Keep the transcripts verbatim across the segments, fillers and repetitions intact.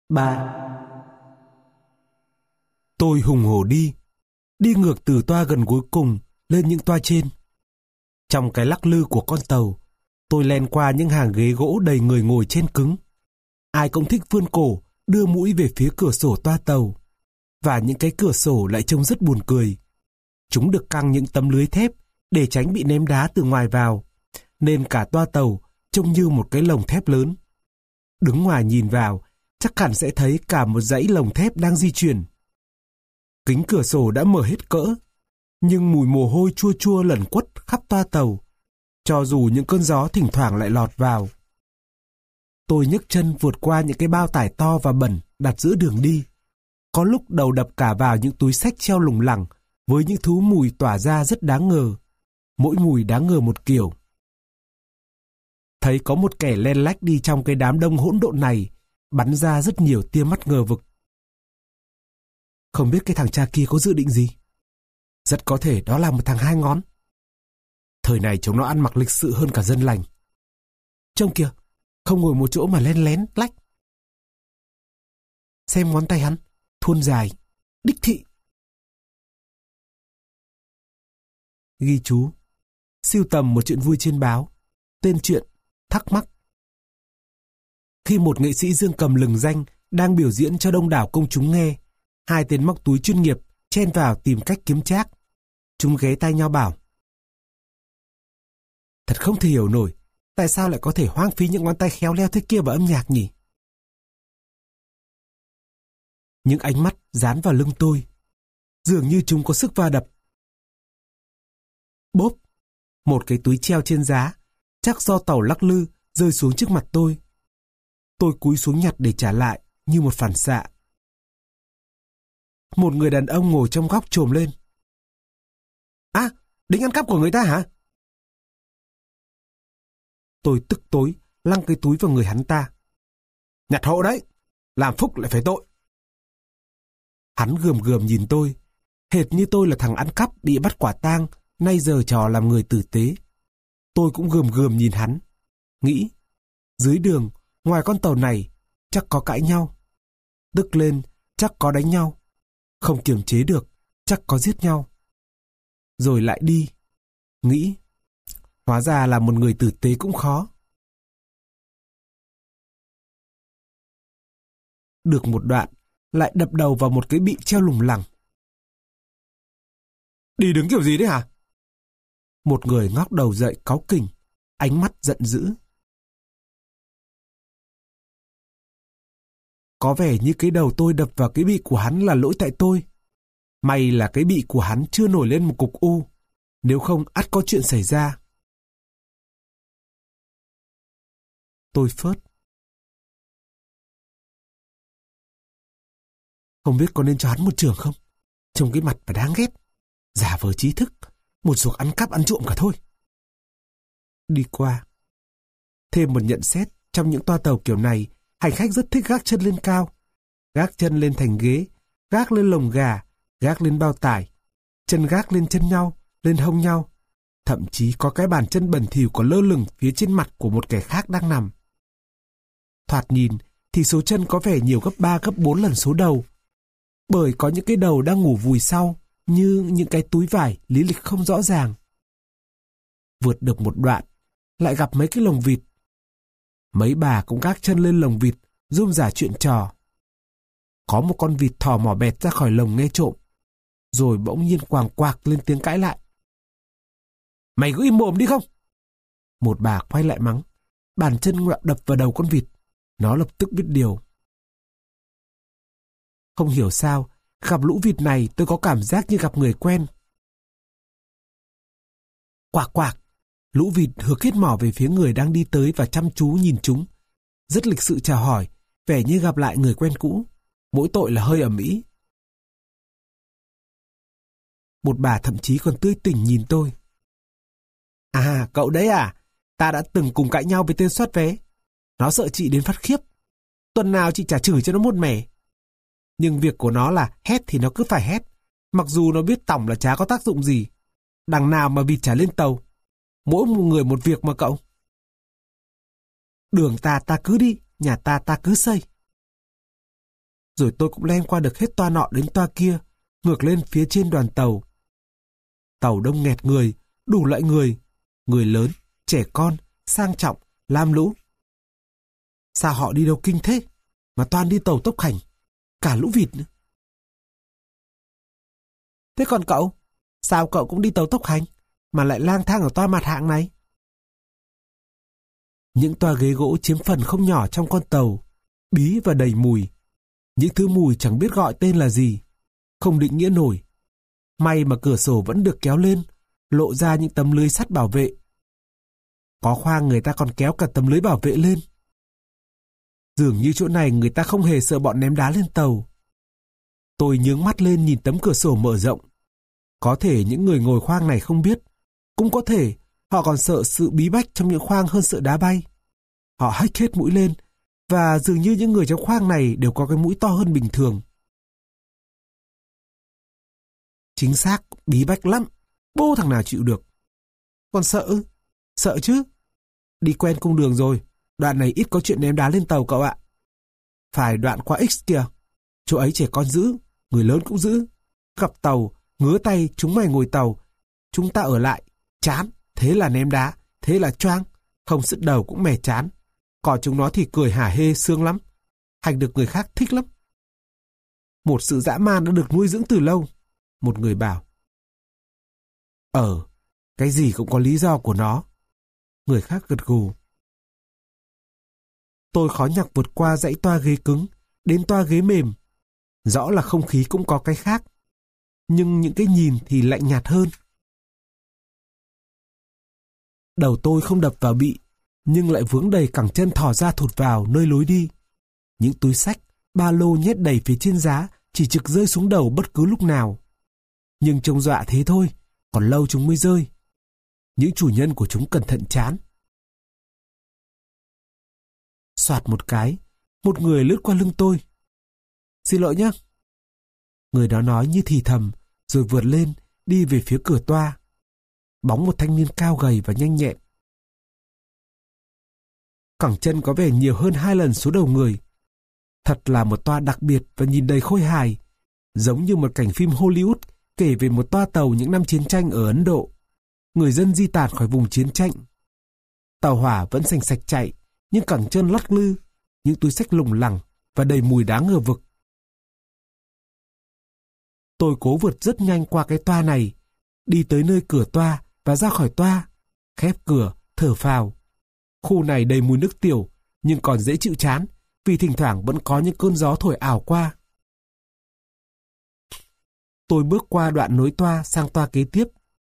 Ba. Tôi hùng hổ đi, đi ngược từ toa gần cuối cùng lên những toa trên. Trong cái lắc lư của con tàu, tôi len qua những hàng ghế gỗ đầy người ngồi trên cứng. Ai cũng thích vươn cổ, đưa mũi về phía cửa sổ toa tàu. Và những cái cửa sổ lại trông rất buồn cười. Chúng được căng những tấm lưới thép để tránh bị ném đá từ ngoài vào, nên cả toa tàu trông như một cái lồng thép lớn. Đứng ngoài nhìn vào, chắc hẳn sẽ thấy cả một dãy lồng thép đang di chuyển. Kính cửa sổ đã mở hết cỡ, nhưng mùi mồ hôi chua chua lẩn quất khắp toa tàu, cho dù những cơn gió thỉnh thoảng lại lọt vào. Tôi nhấc chân vượt qua những cái bao tải to và bẩn đặt giữa đường đi. Có lúc đầu đập cả vào những túi xách treo lủng lẳng với những thứ mùi tỏa ra rất đáng ngờ. Mỗi mùi đáng ngờ một kiểu. Thấy có một kẻ len lách đi trong cái đám đông hỗn độn này, bắn ra rất nhiều tia mắt ngờ vực. Không biết cái thằng cha kia có dự định gì? Rất có thể đó là một thằng hai ngón. Thời này chúng nó ăn mặc lịch sự hơn cả dân lành. Trông kìa, không ngồi một chỗ mà len lén lách. Xem ngón tay hắn, thuôn dài, đích thị. Ghi chú: sưu tầm một chuyện vui trên báo. Tên chuyện: Thắc mắc. Khi một nghệ sĩ dương cầm lừng danh đang biểu diễn cho đông đảo công chúng nghe, hai tên móc túi chuyên nghiệp chen vào tìm cách kiếm trác. Chúng ghé tai nhau bảo: thật không thể hiểu nổi, tại sao lại có thể hoang phí những ngón tay khéo léo thế kia vào âm nhạc nhỉ? Những ánh mắt dán vào lưng tôi, dường như chúng có sức va đập. Bốp! Một cái túi treo trên giá, chắc do tàu lắc lư, rơi xuống trước mặt tôi. Tôi cúi xuống nhặt để trả lại như một phản xạ. Một người đàn ông ngồi trong góc chồm lên: À, định ăn cắp của người ta hả? Tôi tức tối lăng cái túi vào người hắn ta. Nhặt hộ đấy, làm phúc lại phải tội. Hắn gườm gườm nhìn tôi, hệt như tôi là thằng ăn cắp bị bắt quả tang, nay giờ trò làm người tử tế. Tôi cũng gườm gườm nhìn hắn, nghĩ dưới đường, ngoài con tàu này, chắc có cãi nhau. Tức lên, chắc có đánh nhau. Không kiềm chế được, chắc có giết nhau. Rồi lại đi, nghĩ hóa ra là một người tử tế cũng khó. Được một đoạn, lại đập đầu vào một cái bị treo lủng lẳng. Đi đứng kiểu gì đấy hả? Một người ngóc đầu dậy cáu kỉnh, ánh mắt giận dữ. Có vẻ như cái đầu tôi đập vào cái bị của hắn là lỗi tại tôi. May là cái bị của hắn chưa nổi lên một cục u, nếu không ắt có chuyện xảy ra. Tôi phớt. Không biết có nên cho hắn một trường không? Trông cái mặt mà đáng ghét. Giả vờ trí thức, một ruột ăn cắp ăn trộm cả thôi. Đi qua. Thêm một nhận xét, trong những toa tàu kiểu này, hành khách rất thích gác chân lên cao. Gác chân lên thành ghế, gác lên lồng gà, gác lên bao tải. Chân gác lên chân nhau, lên hông nhau. Thậm chí có cái bàn chân bẩn thỉu còn lơ lửng phía trên mặt của một kẻ khác đang nằm. Thoạt nhìn thì số chân có vẻ nhiều gấp ba gấp bốn lần số đầu. Bởi có những cái đầu đang ngủ vùi sau, như những cái túi vải lý lịch không rõ ràng. Vượt được một đoạn, lại gặp mấy cái lồng vịt. Mấy bà cũng gác chân lên lồng vịt, rôm rả chuyện trò. Có một con vịt thò mỏ bẹt ra khỏi lồng nghe trộm, rồi bỗng nhiên quàng quạc lên tiếng cãi lại. Mày có im mồm đi không? Một bà quay lại mắng, bàn chân ngoẹo đập vào đầu con vịt. Nó lập tức biết điều. Không hiểu sao, gặp lũ vịt này tôi có cảm giác như gặp người quen. Quạc quạc, lũ vịt hược hết mỏ về phía người đang đi tới và chăm chú nhìn chúng. Rất lịch sự chào hỏi, vẻ như gặp lại người quen cũ. Mỗi tội là hơi ầm ĩ. Một bà thậm chí còn tươi tỉnh nhìn tôi. À, cậu đấy à? Ta đã từng cùng cãi nhau với tên soát vé. Nó sợ chị đến phát khiếp. Tuần nào chị trả chửi cho nó một mẻ. Nhưng việc của nó là hét thì nó cứ phải hét. Mặc dù nó biết tỏng là chả có tác dụng gì. Đằng nào mà vịt trả lên tàu. Mỗi một người một việc mà cậu. Đường ta ta cứ đi, nhà ta ta cứ xây. rồi tôi cũng len qua được hết toa nọ đến toa kia, ngược lên phía trên đoàn tàu. Tàu đông nghẹt người, đủ loại người, người lớn, trẻ con, sang trọng, lam lũ. Sao họ đi đâu kinh thế, mà toàn đi tàu tốc hành, cả lũ vịt nữa. Thế còn cậu, sao cậu cũng đi tàu tốc hành, mà lại lang thang ở toa mặt hạng này? Những toa ghế gỗ chiếm phần không nhỏ trong con tàu, bí và đầy mùi. Những thứ mùi chẳng biết gọi tên là gì, không định nghĩa nổi. May mà cửa sổ vẫn được kéo lên, lộ ra những tấm lưới sắt bảo vệ. Có khoang người ta còn kéo cả tấm lưới bảo vệ lên. Dường như chỗ này người ta không hề sợ bọn ném đá lên tàu. Tôi nhướng mắt lên nhìn tấm cửa sổ mở rộng. Có thể những người ngồi khoang này không biết, cũng có thể họ còn sợ sự bí bách trong những khoang hơn sợ đá bay. Họ hách hết mũi lên, và dường như những người trong khoang này đều có cái mũi to hơn bình thường. Chính xác, bí bách lắm, bô thằng nào chịu được. Còn sợ ư? Sợ chứ. Đi quen cung đường rồi, đoạn này ít có chuyện ném đá lên tàu cậu ạ. Phải đoạn qua X kìa, chỗ ấy trẻ con giữ, người lớn cũng giữ. Gặp tàu, ngứa tay chúng mày ngồi tàu, chúng ta ở lại, chán, thế là ném đá, thế là choang, không sứt đầu cũng mẻ chán. Còn chúng nó thì cười hả hê sướng lắm, hành được người khác thích lắm. Một sự dã man đã được nuôi dưỡng từ lâu. Một người bảo. Ờ, cái gì cũng có lý do của nó. Người khác gật gù. Tôi khó nhọc vượt qua dãy toa ghế cứng, đến toa ghế mềm. Rõ là không khí cũng có cái khác, nhưng những cái nhìn thì lạnh nhạt hơn. Đầu tôi không đập vào bị, nhưng lại vướng đầy cẳng chân thò ra thụt vào nơi lối đi. Những túi xách, ba lô nhét đầy phía trên giá chỉ trực rơi xuống đầu bất cứ lúc nào. Nhưng trông dọa thế thôi, còn lâu chúng mới rơi. Những chủ nhân của chúng cẩn thận chán. Soạt một cái, một người lướt qua lưng tôi. Xin lỗi nhé. Người đó nói như thì thầm, rồi vượt lên, đi về phía cửa toa. Bóng một thanh niên cao gầy và nhanh nhẹn. Cẳng chân có vẻ nhiều hơn hai lần số đầu người. Thật là một toa đặc biệt và nhìn đầy khôi hài, giống như một cảnh phim Hollywood kể về một toa tàu những năm chiến tranh ở Ấn Độ. Người dân di tản khỏi vùng chiến tranh. Tàu hỏa vẫn sành sạch chạy, nhưng cẳng chân lắc lư, những túi xách lủng lẳng và đầy mùi đá ngờ vực. Tôi cố vượt rất nhanh qua cái toa này, đi tới nơi cửa toa và ra khỏi toa, khép cửa, thở phào. Khu này đầy mùi nước tiểu, nhưng còn dễ chịu chán, vì thỉnh thoảng vẫn có những cơn gió thổi ảo qua. Tôi bước qua đoạn nối toa sang toa kế tiếp.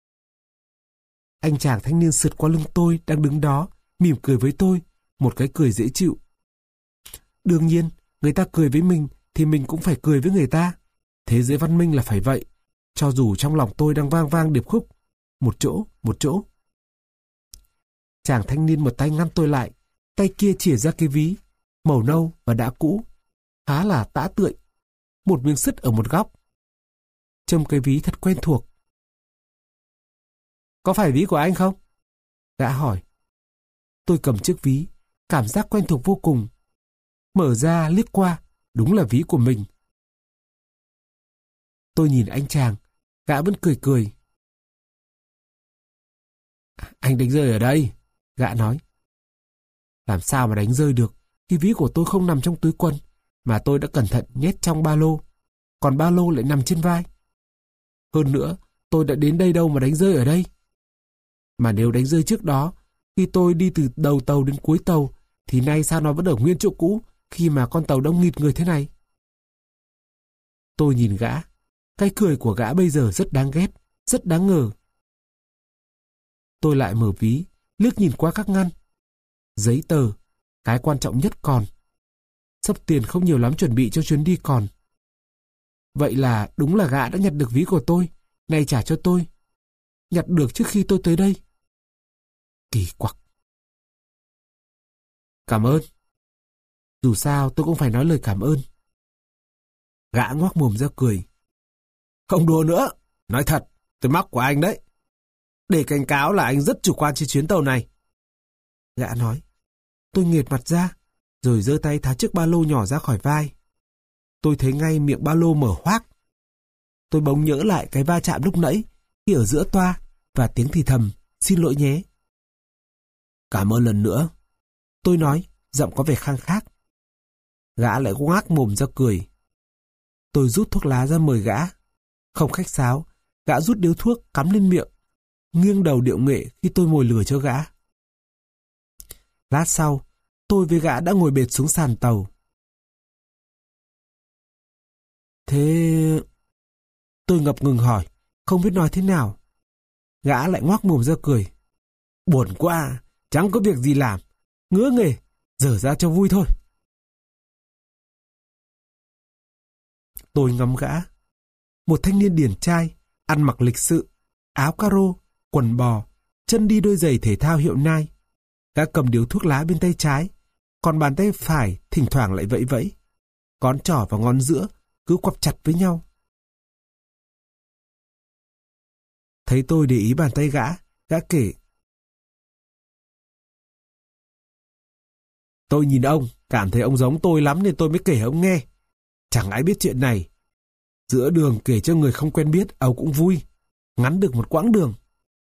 Anh chàng thanh niên sượt qua lưng tôi đang đứng đó, mỉm cười với tôi, một cái cười dễ chịu. Đương nhiên, người ta cười với mình thì mình cũng phải cười với người ta. Thế giới văn minh là phải vậy, cho dù trong lòng tôi đang vang vang điệp khúc. Một chỗ, một chỗ. Chàng thanh niên một tay ngăn tôi lại, tay kia chìa ra cái ví, màu nâu và đã cũ, khá là tã tượi, một miếng sứt ở một góc. Trông cái ví thật quen thuộc. Có phải ví của anh không? Gã hỏi. Tôi cầm chiếc ví, cảm giác quen thuộc vô cùng. Mở ra liếc qua, đúng là ví của mình. Tôi nhìn anh chàng, gã vẫn cười cười. Anh đánh rơi ở đây, gã nói. Làm sao mà đánh rơi được, khi ví của tôi không nằm trong túi quần, mà tôi đã cẩn thận nhét trong ba lô, còn ba lô lại nằm trên vai. Hơn nữa, tôi đã đến đây đâu mà đánh rơi ở đây. Mà nếu đánh rơi trước đó, khi tôi đi từ đầu tàu đến cuối tàu, thì nay sao nó vẫn ở nguyên chỗ cũ khi mà con tàu đông nghịt người thế này? Tôi nhìn gã, cái cười của gã bây giờ rất đáng ghét, rất đáng ngờ. Tôi lại mở ví, liếc nhìn qua các ngăn. Giấy tờ, cái quan trọng nhất còn. Sắp tiền không nhiều lắm chuẩn bị cho chuyến đi còn. Vậy là đúng là gã đã nhặt được ví của tôi, nay trả cho tôi. Nhặt được trước khi tôi tới đây. Kỳ quặc. Cảm ơn. Dù sao tôi cũng phải nói lời cảm ơn. Gã ngoác mồm ra cười. Không đùa nữa, nói thật, tôi móc của anh đấy. Để cảnh cáo là anh rất chủ quan trên chuyến tàu này. Gã nói. Tôi nghệt mặt ra, rồi giơ tay tháo chiếc ba lô nhỏ ra khỏi vai. tôi thấy ngay miệng ba lô mở hoác. Tôi bỗng nhớ lại cái va chạm lúc nãy khi ở giữa toa và tiếng thì thầm, xin lỗi nhé. Cảm ơn lần nữa, tôi nói, giọng có vẻ khang khác. Gã lại ngoác mồm ra cười. Tôi rút thuốc lá ra mời gã. Không khách sáo, gã rút điếu thuốc cắm lên miệng, nghiêng đầu điệu nghệ khi tôi mồi lửa cho gã. Lát sau, tôi với gã đã ngồi bệt xuống sàn tàu. Thế... Tôi ngập ngừng hỏi, không biết nói thế nào. Gã lại ngoác mồm ra cười. Buồn quá, chẳng có việc gì làm. Ngứa nghề, dở ra cho vui thôi. Tôi ngắm gã. Một thanh niên điển trai, ăn mặc lịch sự, áo caro, quần bò, chân đi đôi giày thể thao hiệu Nike. Gã cầm điếu thuốc lá bên tay trái, còn bàn tay phải thỉnh thoảng lại vẫy vẫy. Ngón trỏ và ngón giữa cứ quặp chặt với nhau. Thấy tôi để ý bàn tay gã, gã kể. Tôi nhìn ông, cảm thấy ông giống tôi lắm nên tôi mới kể ông nghe. Chẳng ai biết chuyện này. Giữa đường kể cho người không quen biết, ông cũng vui. Ngắn được một quãng đường.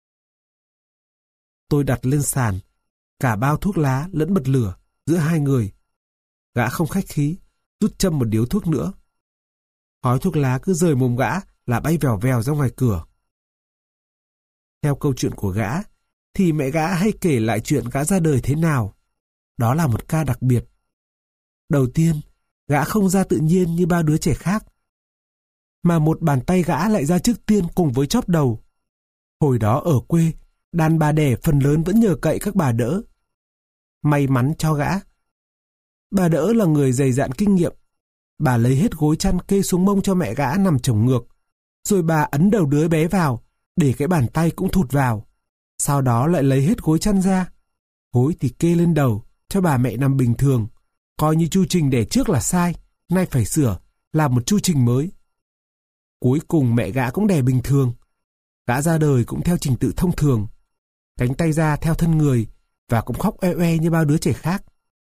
Tôi đặt lên sàn cả bao thuốc lá lẫn bật lửa giữa hai người. Gã không khách khí, rút châm một điếu thuốc nữa. Khói thuốc lá cứ rời mồm gã là bay vèo vèo ra ngoài cửa. Theo câu chuyện của gã, thì mẹ gã hay kể lại chuyện gã ra đời thế nào. Đó là một ca đặc biệt. Đầu tiên, gã không ra tự nhiên như bao đứa trẻ khác, mà một bàn tay gã lại ra trước tiên cùng với chóp đầu. Hồi đó ở quê, đàn bà đẻ phần lớn vẫn nhờ cậy các bà đỡ. May mắn cho gã, bà đỡ là người dày dạn kinh nghiệm. Bà lấy hết gối chăn kê xuống mông cho mẹ gã nằm chồng ngược, rồi bà ấn đầu đứa bé vào, để cái bàn tay cũng thụt vào. Sau đó lại lấy hết gối chăn ra. Gối thì kê lên đầu, cho bà mẹ nằm bình thường. Coi như chu trình đẻ trước là sai, nay phải sửa, làm một chu trình mới. Cuối cùng mẹ gã cũng đẻ bình thường. Gã ra đời cũng theo trình tự thông thường. Cánh tay ra theo thân người, và cũng khóc oe oe như bao đứa trẻ khác.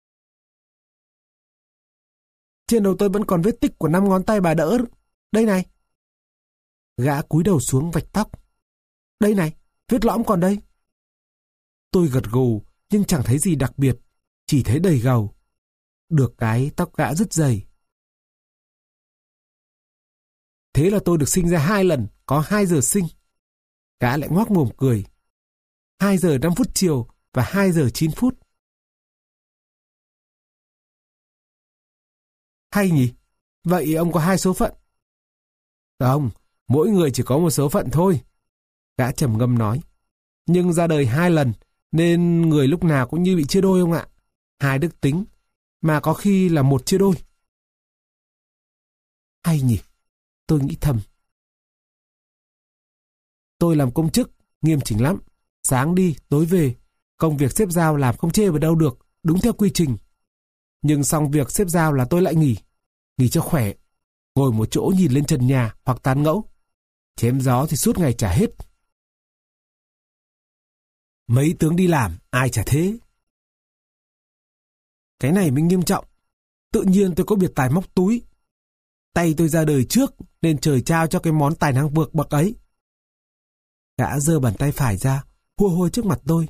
Trên đầu tôi vẫn còn vết tích của năm ngón tay bà đỡ. Đây này. Gã cúi đầu xuống vạch tóc. Đây này, vết lõm còn đây. Tôi gật gù, nhưng chẳng thấy gì đặc biệt, chỉ thấy đầy gầu. Được cái tóc gã rất dày. Thế là tôi được sinh ra hai lần, có hai giờ sinh. Gã lại ngoác mồm cười. Hai giờ năm phút chiều và hai giờ chín phút. Hay nhỉ? Vậy ông có hai số phận? Không, mỗi người chỉ có một số phận thôi. Gã trầm ngâm nói. Nhưng ra đời hai lần, nên người lúc nào cũng như bị chia đôi ông ạ. Hai đức tính, mà có khi là một chia đôi. Hay nhỉ? Tôi nghĩ thầm. Tôi làm công chức, nghiêm chỉnh lắm. Sáng đi, tối về. Công việc xếp giao làm không chê vào đâu được, đúng theo quy trình. Nhưng xong việc xếp giao là tôi lại nghỉ. Nghỉ cho khỏe. Ngồi một chỗ nhìn lên trần nhà hoặc tán ngẫu. Chém gió thì suốt ngày chả hết. Mấy tướng đi làm, ai chả thế. Cái này mới nghiêm trọng. Tự nhiên tôi có biệt tài móc túi. Tay tôi ra đời trước, nên trời trao cho cái món tài năng vượt bậc ấy. Gã giơ bàn tay phải ra, hua hua trước mặt tôi.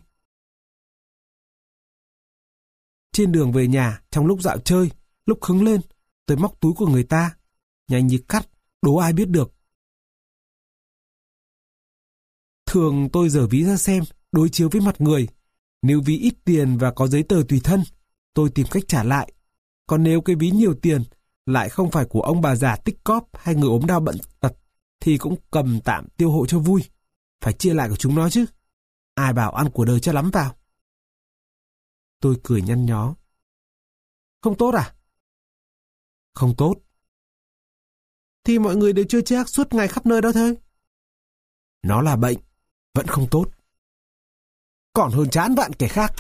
Trên đường về nhà, trong lúc dạo chơi, lúc hứng lên, tôi móc túi của người ta. Nhanh như cắt, đố ai biết được. Thường tôi giở ví ra xem, đối chiếu với mặt người. Nếu ví ít tiền và có giấy tờ tùy thân, tôi tìm cách trả lại. Còn nếu cái ví nhiều tiền, lại không phải của ông bà già tích cóp hay người ốm đau bận tật, thì cũng cầm tạm tiêu hộ cho vui. Phải chia lại của chúng nó chứ. Ai bảo ăn của đời cho lắm vào. Tôi cười nhăn nhó. Không tốt à? Không tốt. Thì mọi người đều chơi chác suốt ngày khắp nơi đó thôi. Nó là bệnh, vẫn không tốt. Còn hơn chán vạn kẻ khác.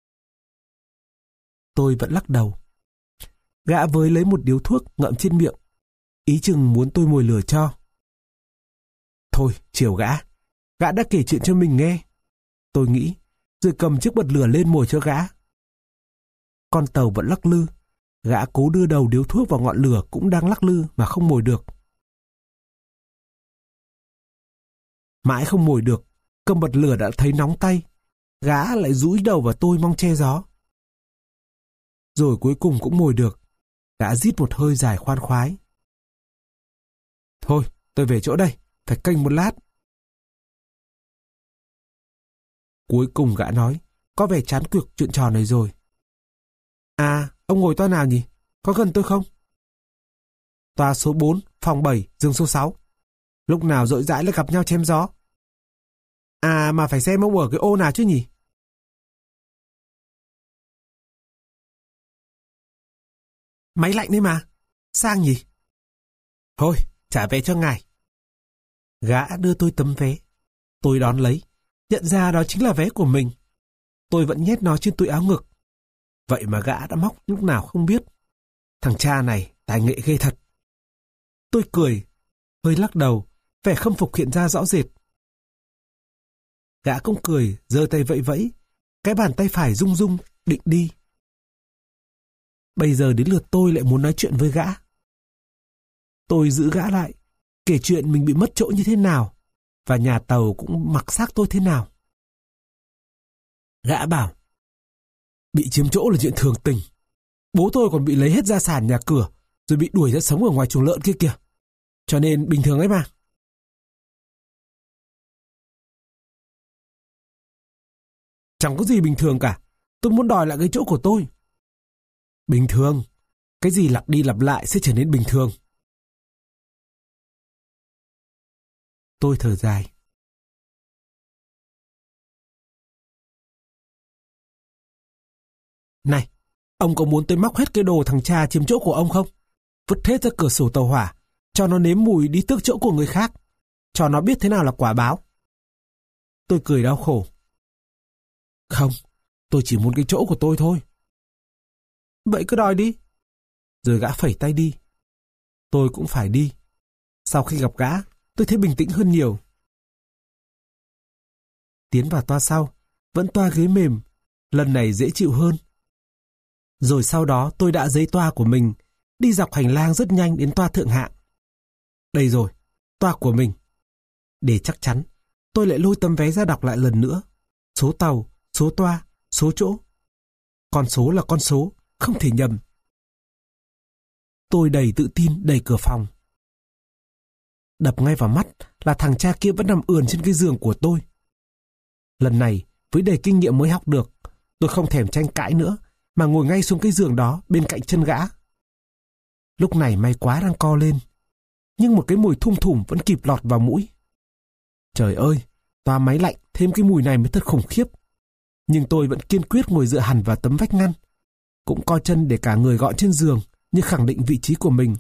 Tôi vẫn lắc đầu. Gã với lấy một điếu thuốc ngậm trên miệng, ý chừng muốn tôi mồi lửa cho. Thôi, chiều gã. Gã đã kể chuyện cho mình nghe. Tôi nghĩ, rồi cầm chiếc bật lửa lên mồi cho gã. Con tàu vẫn lắc lư. Gã cố đưa đầu điếu thuốc vào ngọn lửa cũng đang lắc lư mà không mồi được. Mãi không mồi được, cầm bật lửa đã thấy nóng tay. Gã lại dúi đầu vào tôi mong che gió. Rồi cuối cùng cũng mồi được. Gã rít một hơi dài khoan khoái. Thôi, tôi về chỗ đây, phải canh một lát. Cuối cùng gã nói, có vẻ chán quyệt chuyện trò này rồi. À, ông ngồi toa nào nhỉ? Có gần tôi không? Toa số bốn, phòng bảy, giường số sáu. Lúc nào rỗi rãi lại gặp nhau chém gió. À, mà phải xem ông ở cái ô nào chứ nhỉ? Máy lạnh đấy mà. Sang nhỉ? Thôi, trả vé cho ngài. Gã đưa tôi tấm vé. Tôi đón lấy. Nhận ra đó chính là vé của mình. Tôi vẫn nhét nó trên túi áo ngực. Vậy mà gã đã móc lúc nào không biết. Thằng cha này tài nghệ ghê thật. Tôi cười, hơi lắc đầu, vẻ khâm phục hiện ra rõ rệt. Gã cũng cười, giơ tay vẫy vẫy, cái bàn tay phải rung rung, định đi. Bây giờ đến lượt tôi lại muốn nói chuyện với gã. Tôi giữ gã lại, kể chuyện mình bị mất chỗ như thế nào, và nhà tàu cũng mặc xác tôi thế nào. Gã bảo, bị chiếm chỗ là chuyện thường tình. Bố tôi còn bị lấy hết gia sản nhà cửa, rồi bị đuổi ra sống ở ngoài chuồng lợn kia kìa. Cho nên bình thường ấy mà. Chẳng có gì bình thường cả. Tôi muốn đòi lại cái chỗ của tôi. Bình thường. Cái gì lặp đi lặp lại sẽ trở nên bình thường. Tôi thở dài. Này, ông có muốn tôi móc hết cái đồ thằng cha chiếm chỗ của ông không? Vứt hết ra cửa sổ tàu hỏa, cho nó nếm mùi đi tước chỗ của người khác, cho nó biết thế nào là quả báo. Tôi cười đau khổ. Không, tôi chỉ muốn cái chỗ của tôi thôi. Vậy cứ đòi đi. Rồi gã phẩy tay đi. Tôi cũng phải đi. Sau khi gặp gã, tôi thấy bình tĩnh hơn nhiều. Tiến vào toa sau, vẫn toa ghế mềm, lần này dễ chịu hơn. Rồi sau đó tôi đã giấy toa của mình, đi dọc hành lang rất nhanh đến toa thượng hạng. Đây rồi, toa của mình. Để chắc chắn, tôi lại lôi tấm vé ra đọc lại lần nữa. Số tàu, số toa, số chỗ. Con số là con số, không thể nhầm. Tôi đầy tự tin đẩy cửa phòng. Đập ngay vào mắt là thằng cha kia vẫn nằm ườn trên cái giường của tôi. Lần này, với đầy kinh nghiệm mới học được, tôi không thèm tranh cãi nữa, mà ngồi ngay xuống cái giường đó bên cạnh chân gã. Lúc này may quá đang co lên, nhưng một cái mùi thum thủm vẫn kịp lọt vào mũi. Trời ơi, toa máy lạnh thêm cái mùi này mới thật khủng khiếp. Nhưng tôi vẫn kiên quyết ngồi dựa hẳn vào tấm vách ngăn, cũng co chân để cả người gọn trên giường như khẳng định vị trí của mình.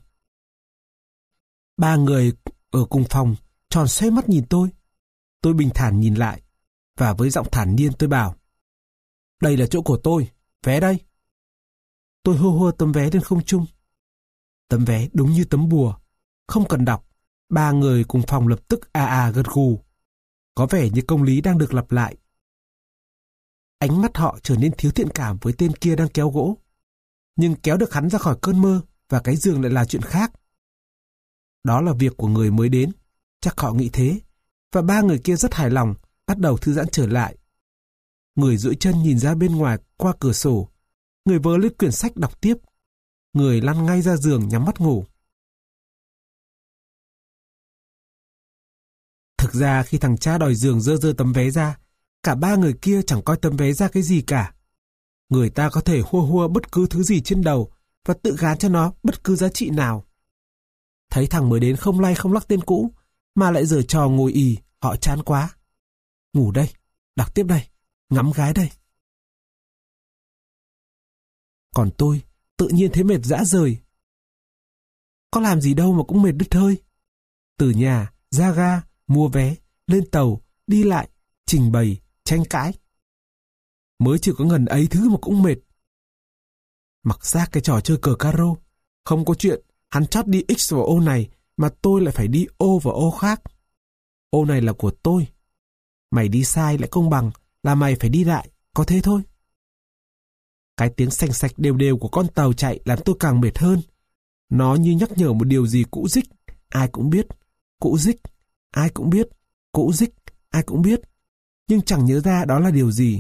Ba người ở cùng phòng tròn xoay mắt nhìn tôi. Tôi bình thản nhìn lại, và với giọng thản nhiên tôi bảo, đây là chỗ của tôi, vé đây. Tôi hô hô tấm vé lên không trung. Tấm vé đúng như tấm bùa, không cần đọc. Ba người cùng phòng lập tức à à gật gù. Có vẻ như công lý đang được lặp lại. Ánh mắt họ trở nên thiếu thiện cảm với tên kia đang kéo gỗ. Nhưng kéo được hắn ra khỏi cơn mơ và cái giường lại là chuyện khác. Đó là việc của người mới đến, chắc họ nghĩ thế. Và ba người kia rất hài lòng, bắt đầu thư giãn trở lại. Người duỗi chân nhìn ra bên ngoài qua cửa sổ. Người vớ lấy quyển sách đọc tiếp. Người lăn ngay ra giường nhắm mắt ngủ. Thực ra khi thằng cha đòi giường dơ dơ tấm vé ra, cả ba người kia chẳng coi tấm vé ra cái gì cả. Người ta có thể hua hua bất cứ thứ gì trên đầu và tự gán cho nó bất cứ giá trị nào. Thấy thằng mới đến không lay không lắc tên cũ, mà lại giở trò ngồi ì, họ chán quá. Ngủ đây, đọc tiếp đây, ngắm gái đây. Còn tôi, tự nhiên thấy mệt rã rời. Có làm gì đâu mà cũng mệt đứt hơi. Từ nhà, ra ga, mua vé, lên tàu, đi lại, trình bày, tranh cãi. Mới chỉ có ngần ấy thứ mà cũng mệt. Mặc xác cái trò chơi cờ caro, không có chuyện hắn chót đi X vào ô này mà tôi lại phải đi O vào ô khác. Ô này là của tôi. Mày đi sai lại công bằng là mày phải đi lại, có thế thôi. Cái tiếng xanh xạch đều đều của con tàu chạy làm tôi càng mệt hơn. Nó như nhắc nhở một điều gì cũ rích, ai cũng biết. Cũ rích, ai cũng biết. Cũ rích, ai cũng biết. Nhưng chẳng nhớ ra đó là điều gì.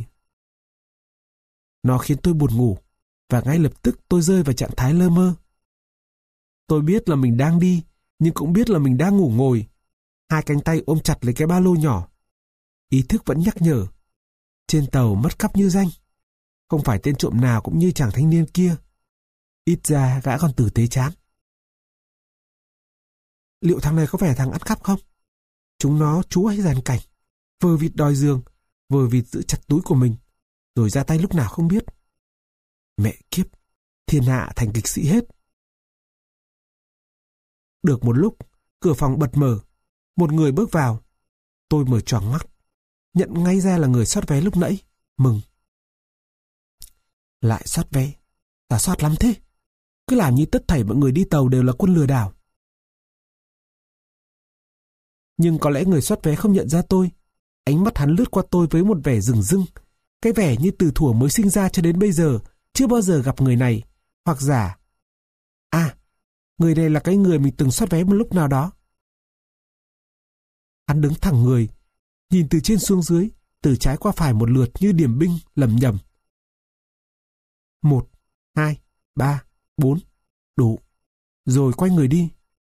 Nó khiến tôi buồn ngủ, và ngay lập tức tôi rơi vào trạng thái lơ mơ. Tôi biết là mình đang đi, nhưng cũng biết là mình đang ngủ ngồi. Hai cánh tay ôm chặt lấy cái ba lô nhỏ. Ý thức vẫn nhắc nhở. Trên tàu mất cắp như danh. Không phải tên trộm nào cũng như chàng thanh niên kia. Ít ra gã còn tử tế chán. Liệu thằng này có phải là thằng ăn cắp không? Chúng nó chú hay giàn cảnh, vờ vịt đòi giường, vờ vịt giữ chặt túi của mình, rồi ra tay lúc nào không biết. Mẹ kiếp, thiên hạ thành kịch sĩ hết. Được một lúc, cửa phòng bật mở, một người bước vào. Tôi mở choàng mắt, nhận ngay ra là người soát vé lúc nãy, mừng. Lại soát vé, ta soát lắm thế. Cứ làm như tất thảy mọi người đi tàu đều là quân lừa đảo. Nhưng có lẽ người soát vé không nhận ra tôi. Ánh mắt hắn lướt qua tôi với một vẻ rừng rưng, cái vẻ như từ thuở mới sinh ra cho đến bây giờ chưa bao giờ gặp người này, hoặc giả. À, người này là cái người mình từng soát vé một lúc nào đó. Hắn đứng thẳng người, nhìn từ trên xuống dưới, từ trái qua phải một lượt như điểm binh lẩm nhẩm. Một, hai, ba, bốn, đủ. Rồi quay người đi.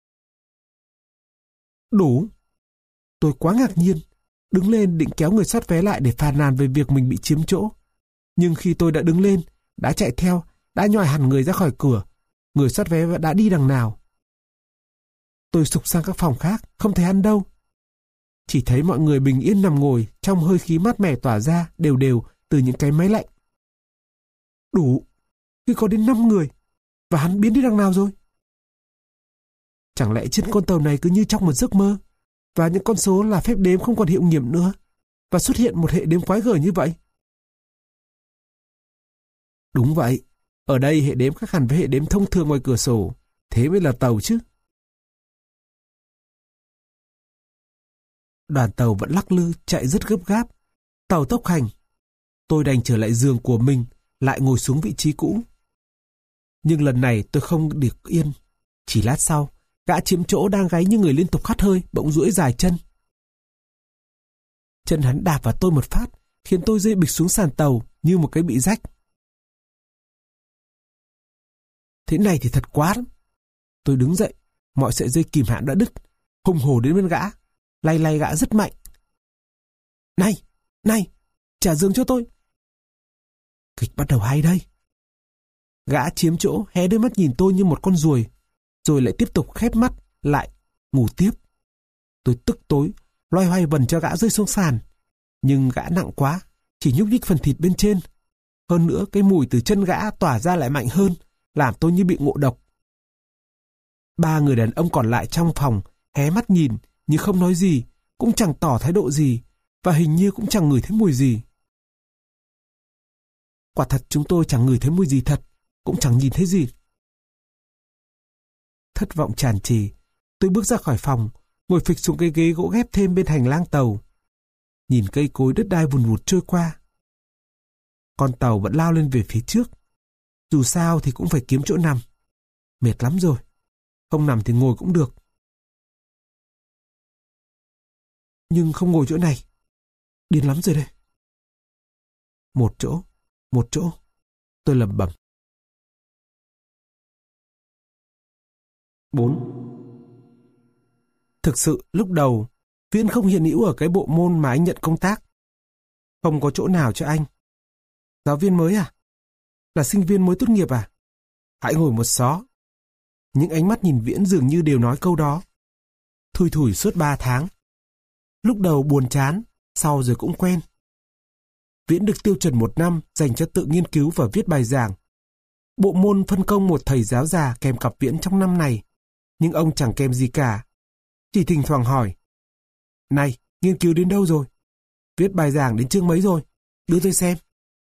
Đủ? Tôi quá ngạc nhiên, đứng lên định kéo người soát vé lại để phàn nàn về việc mình bị chiếm chỗ. Nhưng khi tôi đã đứng lên, đã chạy theo, đã nhòi hẳn người ra khỏi cửa, người soát vé đã đi đằng nào. Tôi sục sang các phòng khác, không thấy hắn đâu. Chỉ thấy mọi người bình yên nằm ngồi trong hơi khí mát mẻ tỏa ra đều đều từ những cái máy lạnh. Đủ, khi có đến năm người, và hắn biến đi đằng nào rồi? Chẳng lẽ trên con tàu này cứ như trong một giấc mơ, và những con số là phép đếm không còn hiệu nghiệm nữa, và xuất hiện một hệ đếm quái gở như vậy? Đúng vậy, ở đây hệ đếm khác hẳn với hệ đếm thông thường ngoài cửa sổ, thế mới là tàu chứ. Đoàn tàu vẫn lắc lư, chạy rất gấp gáp. Tàu tốc hành. Tôi đành trở lại giường của mình, lại ngồi xuống vị trí cũ. Nhưng lần này tôi không được yên. Chỉ lát sau, gã chiếm chỗ đang gáy như người liên tục hắt hơi, bỗng duỗi dài chân. Chân hắn đạp vào tôi một phát, khiến tôi rơi bịch xuống sàn tàu như một cái bị rách. Thế này thì thật quá lắm. Tôi đứng dậy, mọi sợi dây kìm hãm đã đứt, hùng hổ đến bên gã, lay lay gã rất mạnh. Này, này, trả giường cho tôi. Kịch bắt đầu hay đây. Gã chiếm chỗ hé đôi mắt nhìn tôi như một con ruồi, rồi lại tiếp tục khép mắt lại, ngủ tiếp. Tôi tức tối, loay hoay vần cho gã rơi xuống sàn. Nhưng gã nặng quá, chỉ nhúc nhích phần thịt bên trên. Hơn nữa cái mùi từ chân gã tỏa ra lại mạnh hơn, làm tôi như bị ngộ độc. Ba người đàn ông còn lại trong phòng hé mắt nhìn, nhưng không nói gì, cũng chẳng tỏ thái độ gì, và hình như cũng chẳng ngửi thấy mùi gì. Quả thật chúng tôi chẳng ngửi thấy mùi gì thật, cũng chẳng nhìn thấy gì. Thất vọng tràn trề, tôi bước ra khỏi phòng, ngồi phịch xuống cái ghế gỗ ghép thêm bên hành lang tàu. Nhìn cây cối đất đai vùn vụt trôi qua. Con tàu vẫn lao lên về phía trước. Dù sao thì cũng phải kiếm chỗ nằm. Mệt lắm rồi. Không nằm thì ngồi cũng được. Nhưng không ngồi chỗ này. Điên lắm rồi đây. Một chỗ, một chỗ. Tôi lẩm bẩm. Bốn. Thực sự lúc đầu Viễn không hiện hữu ở cái bộ môn mà anh nhận công tác. Không có chỗ nào cho anh. Giáo viên mới à? Là sinh viên mới tốt nghiệp à? Hãy ngồi một xó. Những ánh mắt nhìn Viễn dường như đều nói câu đó. Thui thủi suốt ba tháng. Lúc đầu buồn chán, sau rồi cũng quen. Viễn được tiêu chuẩn một năm dành cho tự nghiên cứu và viết bài giảng. Bộ môn phân công một thầy giáo già kèm cặp Viễn trong năm này, nhưng ông chẳng kèm gì cả. Chỉ thỉnh thoảng hỏi. Này, nghiên cứu đến đâu rồi? Viết bài giảng đến chương mấy rồi? Đưa tôi xem.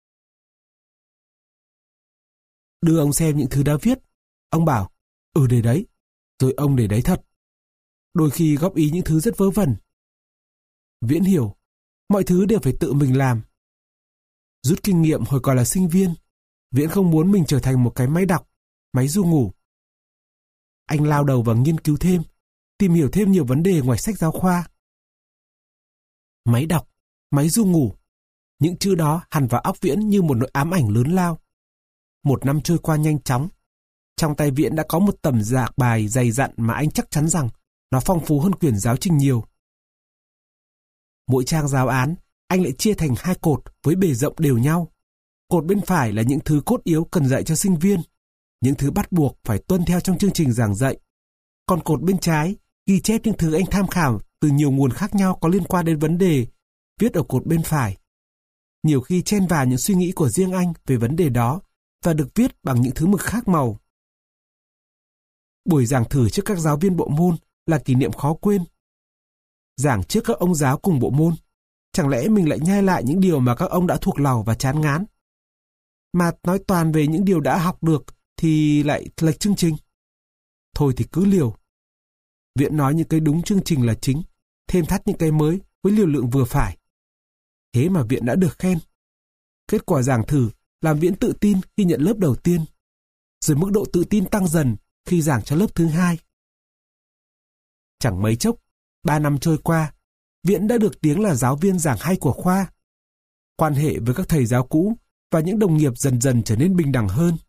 Đưa ông xem những thứ đã viết. Ông bảo, ừ để đấy. Rồi ông để đấy thật. Đôi khi góp ý những thứ rất vớ vẩn. Viễn hiểu, mọi thứ đều phải tự mình làm. Rút kinh nghiệm hồi còn là sinh viên, Viễn không muốn mình trở thành một cái máy đọc, máy ru ngủ. Anh lao đầu vào nghiên cứu thêm, tìm hiểu thêm nhiều vấn đề ngoài sách giáo khoa. Máy đọc, máy ru ngủ. Những chữ đó hằn vào óc Viễn như một nỗi ám ảnh lớn lao. Một năm trôi qua nhanh chóng. Trong tay Viễn đã có một tầm dạc bài dày dặn mà anh chắc chắn rằng nó phong phú hơn quyển giáo trình nhiều. Mỗi trang giáo án, anh lại chia thành hai cột với bề rộng đều nhau. Cột bên phải là những thứ cốt yếu cần dạy cho sinh viên, những thứ bắt buộc phải tuân theo trong chương trình giảng dạy. Còn cột bên trái ghi chép những thứ anh tham khảo từ nhiều nguồn khác nhau có liên quan đến vấn đề, viết ở cột bên phải. Nhiều khi chen vào những suy nghĩ của riêng anh về vấn đề đó và được viết bằng những thứ mực khác màu. Buổi giảng thử trước các giáo viên bộ môn là kỷ niệm khó quên. Giảng trước các ông giáo cùng bộ môn, chẳng lẽ mình lại nhai lại những điều mà các ông đã thuộc lòng và chán ngán? Mà nói toàn về những điều đã học được thì lại lệch chương trình. Thôi thì cứ liều. Viễn nói những cái đúng chương trình là chính, thêm thắt những cái mới với liều lượng vừa phải. Thế mà Viễn đã được khen. Kết quả giảng thử làm Viễn tự tin khi nhận lớp đầu tiên, rồi mức độ tự tin tăng dần khi giảng cho lớp thứ hai. Chẳng mấy chốc, ba năm trôi qua, Viễn đã được tiếng là giáo viên giảng hay của khoa. Quan hệ với các thầy giáo cũ và những đồng nghiệp dần dần trở nên bình đẳng hơn.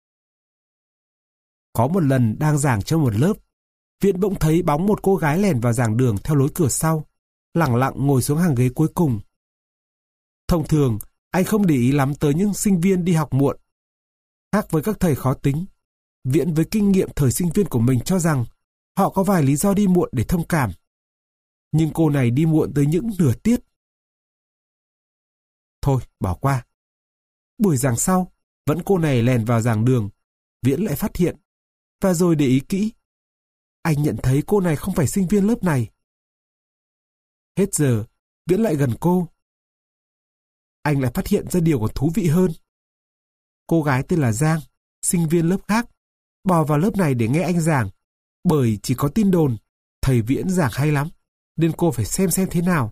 Có một lần đang giảng cho một lớp, Viễn bỗng thấy bóng một cô gái lẻn vào giảng đường theo lối cửa sau, lẳng lặng ngồi xuống hàng ghế cuối cùng. Thông thường, anh không để ý lắm tới những sinh viên đi học muộn. Khác với các thầy khó tính, Viễn với kinh nghiệm thời sinh viên của mình cho rằng họ có vài lý do đi muộn để thông cảm. Nhưng cô này đi muộn tới những nửa tiết. Thôi, bỏ qua. Buổi giảng sau, vẫn cô này lèn vào giảng đường, Viễn lại phát hiện, và rồi để ý kỹ. Anh nhận thấy cô này không phải sinh viên lớp này. Hết giờ, Viễn lại gần cô. Anh lại phát hiện ra điều còn thú vị hơn. Cô gái tên là Giang, sinh viên lớp khác, bò vào lớp này để nghe anh giảng, bởi chỉ có tin đồn, thầy Viễn giảng hay lắm, nên cô phải xem xem thế nào.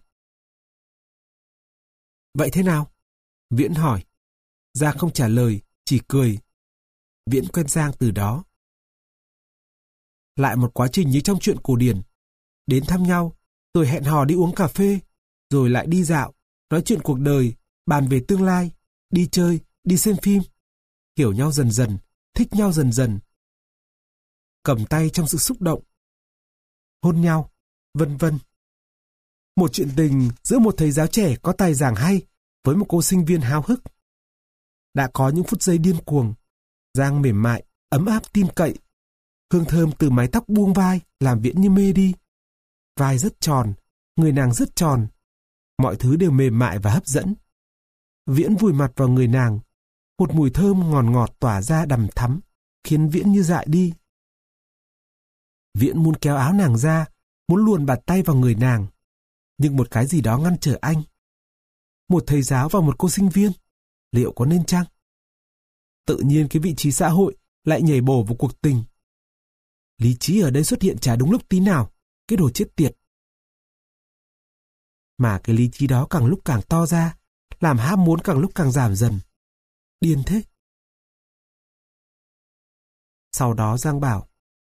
Vậy thế nào? Viễn hỏi. Giang không trả lời, chỉ cười. Viễn quen Giang từ đó. Lại một quá trình như trong truyện cổ điển. Đến thăm nhau, rồi hẹn hò đi uống cà phê, rồi lại đi dạo, nói chuyện cuộc đời, bàn về tương lai, đi chơi, đi xem phim. Hiểu nhau dần dần, thích nhau dần dần. Cầm tay trong sự xúc động. Hôn nhau, vân vân. Một chuyện tình giữa một thầy giáo trẻ có tài giảng hay với một cô sinh viên háo hức. Đã có những phút giây điên cuồng. Giang mềm mại, ấm áp tin cậy. Hương thơm từ mái tóc buông vai làm Viễn như mê đi. Vai rất tròn, người nàng rất tròn. Mọi thứ đều mềm mại và hấp dẫn. Viễn vùi mặt vào người nàng. Một mùi thơm ngọt ngọt tỏa ra đằm thắm, khiến Viễn như dại đi. Viễn muốn kéo áo nàng ra, muốn luồn bàn tay vào người nàng. Nhưng một cái gì đó ngăn trở anh. Một thầy giáo và một cô sinh viên, liệu có nên chăng? Tự nhiên cái vị trí xã hội lại nhảy bổ vào cuộc tình. Lý trí ở đây xuất hiện chả đúng lúc tí nào, cái đồ chết tiệt. Mà cái lý trí đó càng lúc càng to ra, làm ham muốn càng lúc càng giảm dần. Điên thế. Sau đó Giang bảo,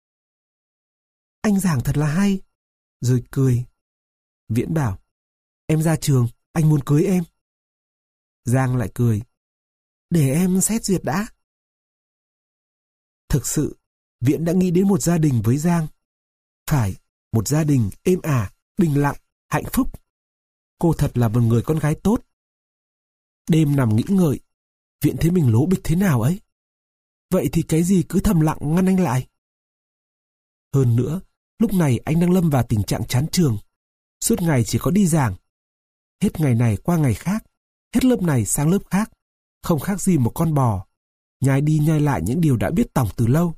anh giảng thật là hay. Rồi cười. Viễn bảo, em ra trường, anh muốn cưới em. Giang lại cười, để em xét duyệt đã. Thực sự, Viễn đã nghĩ đến một gia đình với Giang. Phải, một gia đình êm ả, bình lặng, hạnh phúc. Cô thật là một người con gái tốt. Đêm nằm nghĩ ngợi, Viễn thấy mình lố bịch thế nào ấy. Vậy thì cái gì cứ thầm lặng ngăn anh lại? Hơn nữa, lúc này anh đang lâm vào tình trạng chán trường. Suốt ngày chỉ có đi giảng. Hết ngày này qua ngày khác, hết lớp này sang lớp khác. Không khác gì một con bò, nhai đi nhai lại những điều đã biết tỏng từ lâu.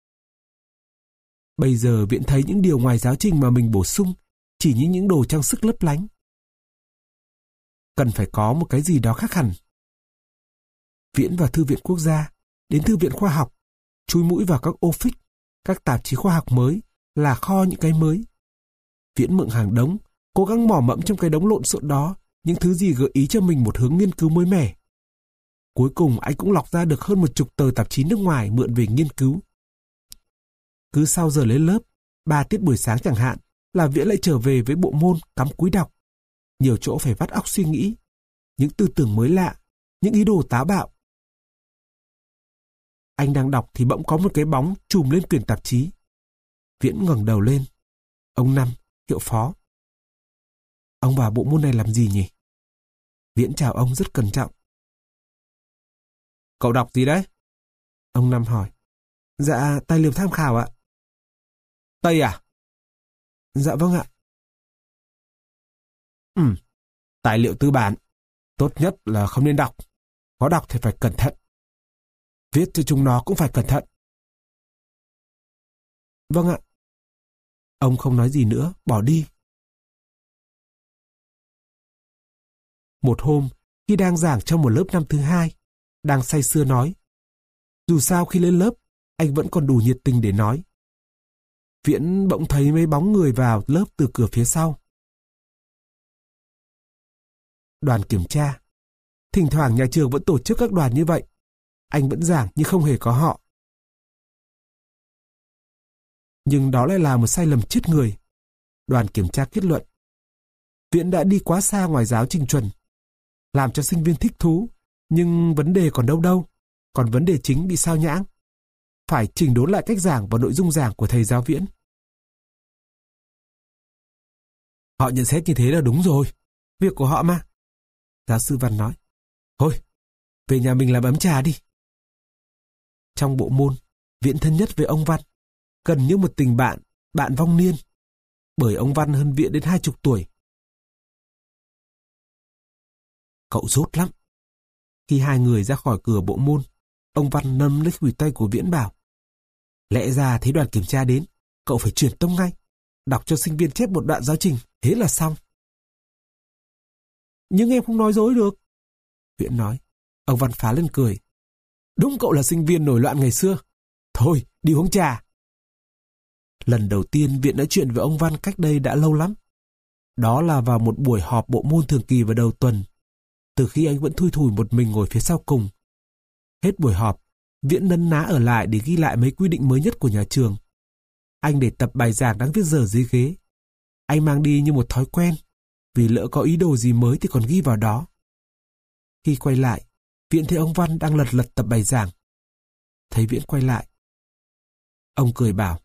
Bây giờ Viễn thấy những điều ngoài giáo trình mà mình bổ sung chỉ như những đồ trang sức lấp lánh. Cần phải có một cái gì đó khác hẳn. Viễn vào Thư viện Quốc gia, đến Thư viện Khoa học, chui mũi vào các office, các tạp chí khoa học mới, là kho những cái mới. Viễn mượn hàng đống, cố gắng mò mẫm trong cái đống lộn xộn đó những thứ gì gợi ý cho mình một hướng nghiên cứu mới mẻ. Cuối cùng anh cũng lọc ra được hơn một chục tờ tạp chí nước ngoài mượn về nghiên cứu. Cứ sau giờ lên lớp, ba tiết buổi sáng chẳng hạn, là Viễn lại trở về với bộ môn cắm cúi đọc. Nhiều chỗ phải vắt óc suy nghĩ, những tư tưởng mới lạ, những ý đồ táo bạo. Anh đang đọc thì bỗng có một cái bóng chùm lên quyển tạp chí. Viễn ngẩng đầu lên. Ông Năm, hiệu phó. Ông vào bộ môn này làm gì nhỉ? Viễn chào ông rất cẩn trọng. Cậu đọc gì đấy? Ông Năm hỏi. Dạ, tài liệu tham khảo ạ. Tây à? Dạ vâng ạ. Ừ, tài liệu tư bản. Tốt nhất là không nên đọc. Có đọc thì phải cẩn thận. Viết cho chúng nó cũng phải cẩn thận. Vâng ạ. Ông không nói gì nữa, bỏ đi. Một hôm, khi đang giảng trong một lớp năm thứ hai, đang say sưa nói. Dù sao khi lên lớp, anh vẫn còn đủ nhiệt tình để nói. Viễn bỗng thấy mấy bóng người vào lớp từ cửa phía sau. Đoàn kiểm tra. Thỉnh thoảng nhà trường vẫn tổ chức các đoàn như vậy. Anh vẫn giảng nhưng không hề có họ. Nhưng đó lại là một sai lầm chết người. Đoàn kiểm tra kết luận. Viễn đã đi quá xa ngoài giáo trình chuẩn. Làm cho sinh viên thích thú, nhưng vấn đề còn đâu đâu. Còn vấn đề chính bị sao nhãng. Phải chỉnh đốn lại cách giảng và nội dung giảng của thầy giáo Viễn. Họ nhận xét như thế là đúng rồi. Việc của họ mà. Giáo sư Văn nói. Thôi, về nhà mình làm ấm trà đi. Trong bộ môn, Viễn thân nhất với ông Văn. Gần như một tình bạn, bạn vong niên. Bởi ông Văn hơn Viễn đến hai chục tuổi. Cậu dốt lắm. Khi hai người ra khỏi cửa bộ môn, ông Văn nắm lấy khuỷu tay của Viễn bảo. Lẽ ra thấy đoàn kiểm tra đến, cậu phải truyền tông ngay. Đọc cho sinh viên chép một đoạn giáo trình, thế là xong. Nhưng em không nói dối được. Viễn nói. Ông Văn phá lên cười. Đúng cậu là sinh viên nổi loạn ngày xưa. Thôi, đi uống trà. Lần đầu tiên Viễn nói chuyện với ông Văn cách đây đã lâu lắm. Đó là vào một buổi họp bộ môn thường kỳ vào đầu tuần. Từ khi anh vẫn thui thủi một mình ngồi phía sau cùng. Hết buổi họp, Viễn nấn ná ở lại để ghi lại mấy quy định mới nhất của nhà trường. Anh để tập bài giảng đang viết dở dưới ghế. Anh mang đi như một thói quen, vì lỡ có ý đồ gì mới thì còn ghi vào đó. Khi quay lại, Viễn thấy ông Văn đang lật lật tập bài giảng. Thấy Viễn quay lại, ông cười bảo.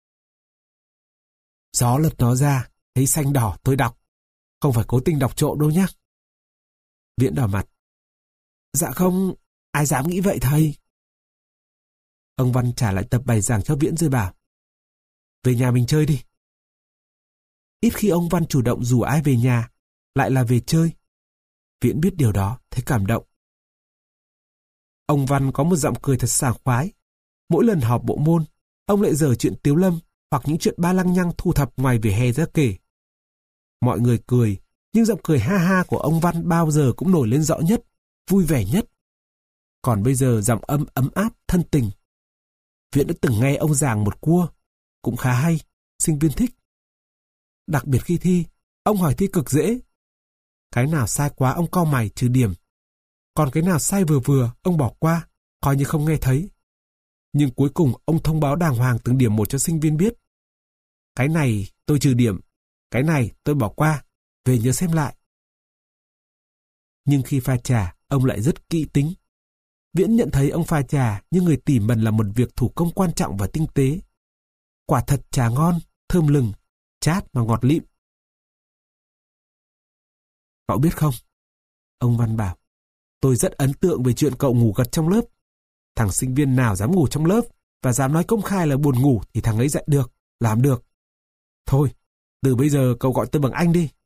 Gió lật nó ra, thấy xanh đỏ tôi đọc. Không phải cố tình đọc trộm đâu nhé. Viễn đỏ mặt. Dạ không, ai dám nghĩ vậy thầy. Ông Văn trả lại tập bài giảng cho Viễn rồi bảo. Về nhà mình chơi đi. Ít khi ông Văn chủ động rủ ai về nhà, lại là về chơi. Viễn biết điều đó, thấy cảm động. Ông Văn có một giọng cười thật sảng khoái. Mỗi lần họp bộ môn, ông lại giở chuyện Tiếu Lâm hoặc những chuyện ba lăng nhăng thu thập ngoài vỉa hè ra kể. Mọi người cười, nhưng giọng cười ha ha của ông Văn bao giờ cũng nổi lên rõ nhất, vui vẻ nhất. Còn bây giờ giọng âm ấm áp, thân tình. Viễn đã từng nghe ông giảng một cua, cũng khá hay, sinh viên thích. Đặc biệt khi thi, ông hỏi thi cực dễ. Cái nào sai quá ông cau mày trừ điểm. Còn cái nào sai vừa vừa, ông bỏ qua, coi như không nghe thấy. Nhưng cuối cùng ông thông báo đàng hoàng từng điểm một cho sinh viên biết. Cái này tôi trừ điểm, cái này tôi bỏ qua, về nhớ xem lại. Nhưng khi pha trà, ông lại rất kỹ tính. Viễn nhận thấy ông pha trà như người tỉ mẩn là một việc thủ công quan trọng và tinh tế. Quả thật trà ngon, thơm lừng, chát mà ngọt lịm. Cậu biết không? Ông Văn bảo, tôi rất ấn tượng về chuyện cậu ngủ gật trong lớp. Thằng sinh viên nào dám ngủ trong lớp và dám nói công khai là buồn ngủ thì thằng ấy dạy được, làm được. Thôi, từ bây giờ cậu gọi tôi bằng anh đi.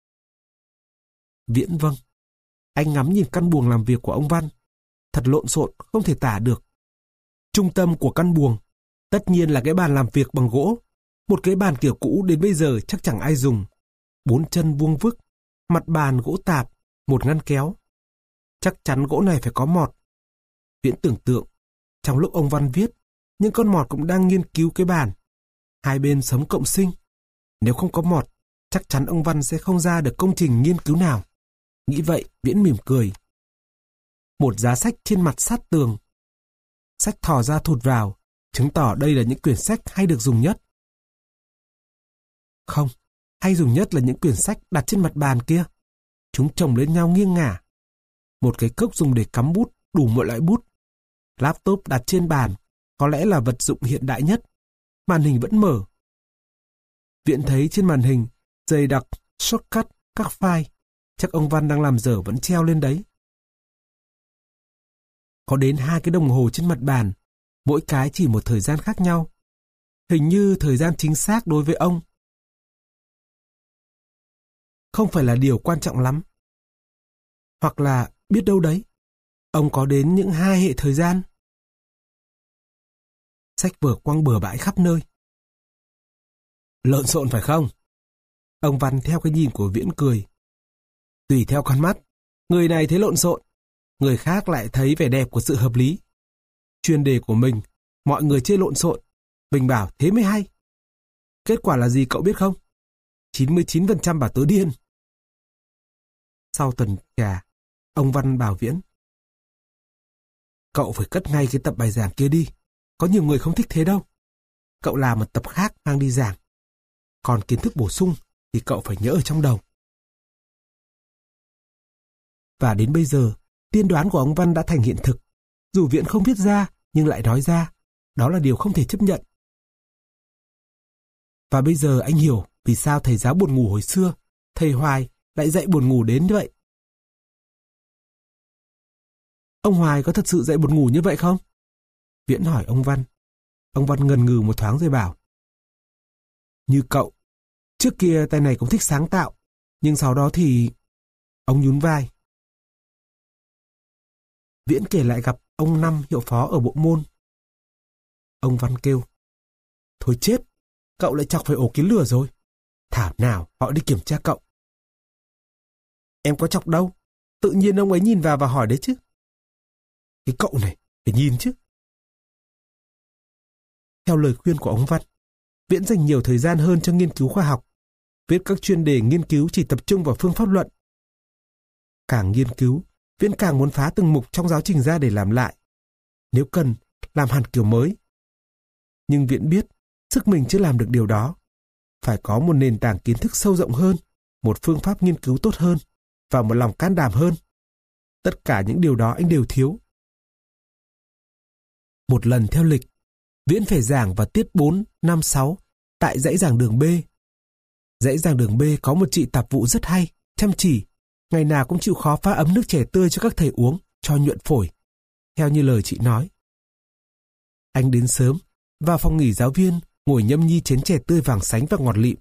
Viễn vâng. Anh ngắm nhìn căn buồng làm việc của ông Văn. Thật lộn xộn, không thể tả được. Trung tâm của căn buồng, tất nhiên là cái bàn làm việc bằng gỗ. Một cái bàn kiểu cũ đến bây giờ chắc chẳng ai dùng. Bốn chân vuông vức, mặt bàn gỗ tạp, một ngăn kéo. Chắc chắn gỗ này phải có mọt. Viễn tưởng tượng, trong lúc ông Văn viết, những con mọt cũng đang nghiên cứu cái bàn. Hai bên sống cộng sinh. Nếu không có mọt, chắc chắn ông Văn sẽ không ra được công trình nghiên cứu nào. Nghĩ vậy, Viễn mỉm cười. một giá sách trên mặt sát tường. Sách thò ra thụt vào, chứng tỏ đây là những quyển sách hay được dùng nhất. Không, hay dùng nhất là những quyển sách đặt trên mặt bàn kia. Chúng chồng lên nhau nghiêng ngả. Một cái cốc dùng để cắm bút, đủ mọi loại bút. Laptop đặt trên bàn, có lẽ là vật dụng hiện đại nhất. Màn hình vẫn mở. Viễn thấy trên màn hình dày đặc, shortcut, các file. Chắc ông Văn đang làm dở vẫn treo lên đấy. Có đến hai cái đồng hồ trên mặt bàn, mỗi cái chỉ một thời gian khác nhau. Hình như thời gian chính xác đối với ông không phải là điều quan trọng lắm. Hoặc là biết đâu đấy, ông có đến những hai hệ thời gian. Sách vở quăng bừa bãi khắp nơi. Lộn xộn phải không? Ông Văn theo cái nhìn của Viễn cười. Tùy theo con mắt, người này thấy lộn xộn, người khác lại thấy vẻ đẹp của sự hợp lý. Chuyên đề của mình, mọi người chê lộn xộn, mình bảo thế mới hay. Kết quả là gì cậu biết không? chín mươi chín phần trăm bảo tớ điên. Sau tuần trà, ông Văn bảo Viễn. Cậu phải cất ngay cái tập bài giảng kia đi. Có nhiều người không thích thế đâu. Cậu làm một tập khác mang đi giảng. Còn kiến thức bổ sung thì cậu phải nhớ ở trong đầu. Và đến bây giờ, tiên đoán của ông Văn đã thành hiện thực. Dù Viễn không viết ra, nhưng lại nói ra. Đó là điều không thể chấp nhận. Và bây giờ anh hiểu vì sao thầy giáo buồn ngủ hồi xưa, thầy Hoài lại dạy buồn ngủ đến như vậy. Ông Hoài có thật sự dạy buồn ngủ như vậy không? Viễn hỏi ông Văn. Ông Văn ngần ngừ một thoáng rồi bảo. Như cậu. Trước kia tay này cũng thích sáng tạo. Nhưng sau đó thì... Ông nhún vai. Viễn kể lại gặp ông Năm hiệu phó ở bộ môn. Ông Văn kêu. Thôi chết, cậu lại chọc phải ổ kiến lửa rồi. Thảo nào họ đi kiểm tra cậu. Em có chọc đâu. Tự nhiên ông ấy nhìn vào và hỏi đấy chứ. Cái cậu này, phải nhìn chứ. Theo lời khuyên của ông Văn, Viễn dành nhiều thời gian hơn cho nghiên cứu khoa học. Viết các chuyên đề nghiên cứu chỉ tập trung vào phương pháp luận. Càng nghiên cứu, Viễn càng muốn phá từng mục trong giáo trình ra để làm lại. Nếu cần, làm hẳn kiểu mới. Nhưng Viễn biết, sức mình chưa làm được điều đó. Phải có một nền tảng kiến thức sâu rộng hơn, một phương pháp nghiên cứu tốt hơn, và một lòng can đảm hơn. Tất cả những điều đó anh đều thiếu. Một lần theo lịch, Viễn phải giảng vào tiết bốn, năm, sáu tại dãy giảng đường B. Dãy giảng đường B có một chị tạp vụ rất hay, chăm chỉ, ngày nào cũng chịu khó pha ấm nước chè tươi cho các thầy uống, cho nhuận phổi. Theo như lời chị nói. Anh đến sớm, vào phòng nghỉ giáo viên, ngồi nhâm nhi chén chè tươi vàng sánh và ngọt lịm.